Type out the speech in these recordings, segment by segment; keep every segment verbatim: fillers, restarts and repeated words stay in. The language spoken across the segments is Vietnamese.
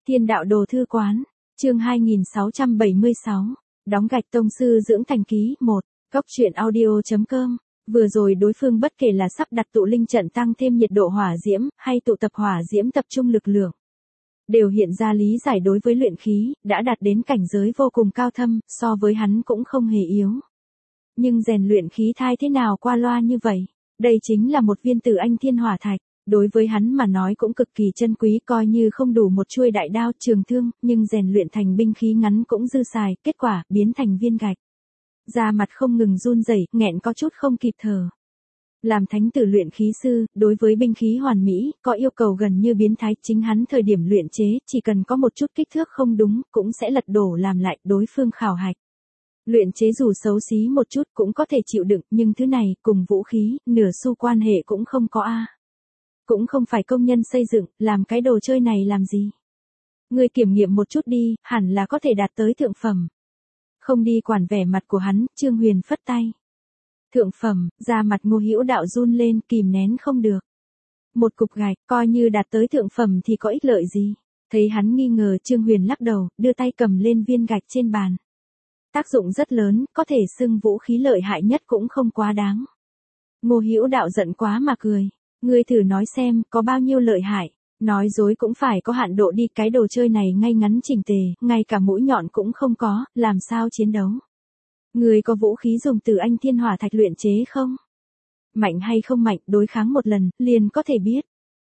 Thiên đạo đồ thư quán, chương hai nghìn sáu trăm bảy mươi sáu, đóng gạch tông sư dưỡng thành ký, một, góc truyện audio.com. Vừa rồi đối phương bất kể là sắp đặt tụ linh trận tăng thêm nhiệt độ hỏa diễm, hay tụ tập hỏa diễm tập trung lực lượng, đều hiện ra lý giải đối với luyện khí, đã đạt đến cảnh giới vô cùng cao thâm, so với hắn cũng không hề yếu. Nhưng rèn luyện khí thai thế nào qua loa như vậy? Đây chính là một viên tử anh thiên hỏa thạch, đối với hắn mà nói cũng cực kỳ chân quý, coi như không đủ một chuôi đại đao trường thương, nhưng rèn luyện thành binh khí ngắn cũng dư xài, kết quả, biến thành viên gạch. Da mặt không ngừng run rẩy, nghẹn có chút không kịp thở. Làm thánh tử luyện khí sư, đối với binh khí hoàn mỹ, có yêu cầu gần như biến thái, chính hắn thời điểm luyện chế, chỉ cần có một chút kích thước không đúng, cũng sẽ lật đổ làm lại, đối phương khảo hạch. Luyện chế dù xấu xí một chút cũng có thể chịu đựng, nhưng thứ này, cùng vũ khí, nửa xu quan hệ cũng không có a. Cũng không phải công nhân xây dựng, làm cái đồ chơi này làm gì? Ngươi kiểm nghiệm một chút đi, hẳn là có thể đạt tới thượng phẩm. Không đi quản vẻ mặt của hắn, Trương Huyền phất tay. Thượng phẩm, da mặt Ngô Hữu Đạo run lên, kìm nén không được. Một cục gạch, coi như đạt tới thượng phẩm thì có ích lợi gì? Thấy hắn nghi ngờ, Trương Huyền lắc đầu, đưa tay cầm lên viên gạch trên bàn. Tác dụng rất lớn, có thể xưng vũ khí lợi hại nhất cũng không quá đáng. Ngô Hữu Đạo giận quá mà cười. Ngươi thử nói xem, có bao nhiêu lợi hại. Nói dối cũng phải có hạn độ đi, cái đồ chơi này ngay ngắn chỉnh tề, ngay cả mũi nhọn cũng không có, làm sao chiến đấu? Ngươi có vũ khí dùng từ anh thiên hỏa thạch luyện chế không? Mạnh hay không mạnh, đối kháng một lần, liền có thể biết.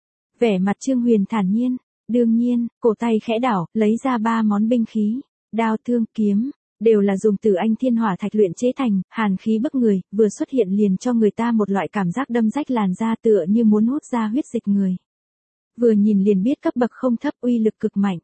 Vẻ mặt Trương Huyền thản nhiên, đương nhiên, cổ tay khẽ đảo, lấy ra ba món binh khí, đao thương, kiếm, đều là dùng từ anh thiên hỏa thạch luyện chế thành, hàn khí bức người, vừa xuất hiện liền cho người ta một loại cảm giác đâm rách làn da tựa như muốn hút ra huyết dịch người. Vừa nhìn liền biết cấp bậc không thấp, uy lực cực mạnh.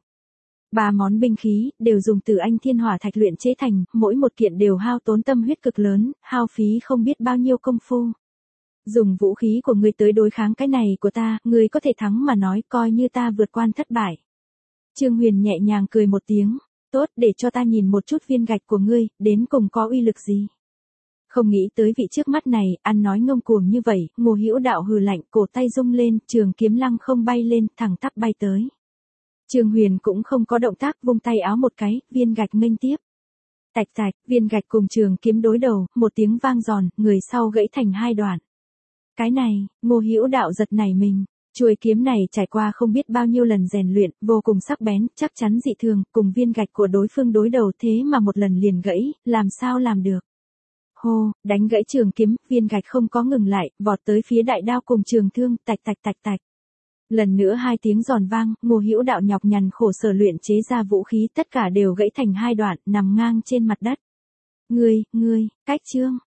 Ba món binh khí, đều dùng từ anh thiên hỏa thạch luyện chế thành, mỗi một kiện đều hao tốn tâm huyết cực lớn, hao phí không biết bao nhiêu công phu. Dùng vũ khí của ngươi tới đối kháng cái này của ta, ngươi có thể thắng mà nói, coi như ta vượt qua thất bại. Trương Huyền nhẹ nhàng cười một tiếng. Tốt, để cho ta nhìn một chút viên gạch của ngươi, đến cùng có uy lực gì. Không nghĩ tới vị trước mắt này, ăn nói ngông cuồng như vậy, Ngô Hữu Đạo hừ lạnh, cổ tay rung lên, trường kiếm lăng không bay lên, thẳng tắp bay tới. Trương Huyền cũng không có động tác, vung tay áo một cái, viên gạch nghênh tiếp. Tạch tạch, viên gạch cùng trường kiếm đối đầu, một tiếng vang giòn, người sau gãy thành hai đoạn. Cái này, Ngô Hữu Đạo giật nảy mình. Chuôi kiếm này trải qua không biết bao nhiêu lần rèn luyện, vô cùng sắc bén, chắc chắn dị thường, cùng viên gạch của đối phương đối đầu thế mà một lần liền gãy, làm sao làm được. Hô, đánh gãy trường kiếm, viên gạch không có ngừng lại, vọt tới phía đại đao cùng trường thương, tạch tạch tạch tạch. Lần nữa hai tiếng giòn vang, Ngô Hữu Đạo nhọc nhằn khổ sở luyện chế ra vũ khí, tất cả đều gãy thành hai đoạn, nằm ngang trên mặt đất. Ngươi, ngươi, cách trương,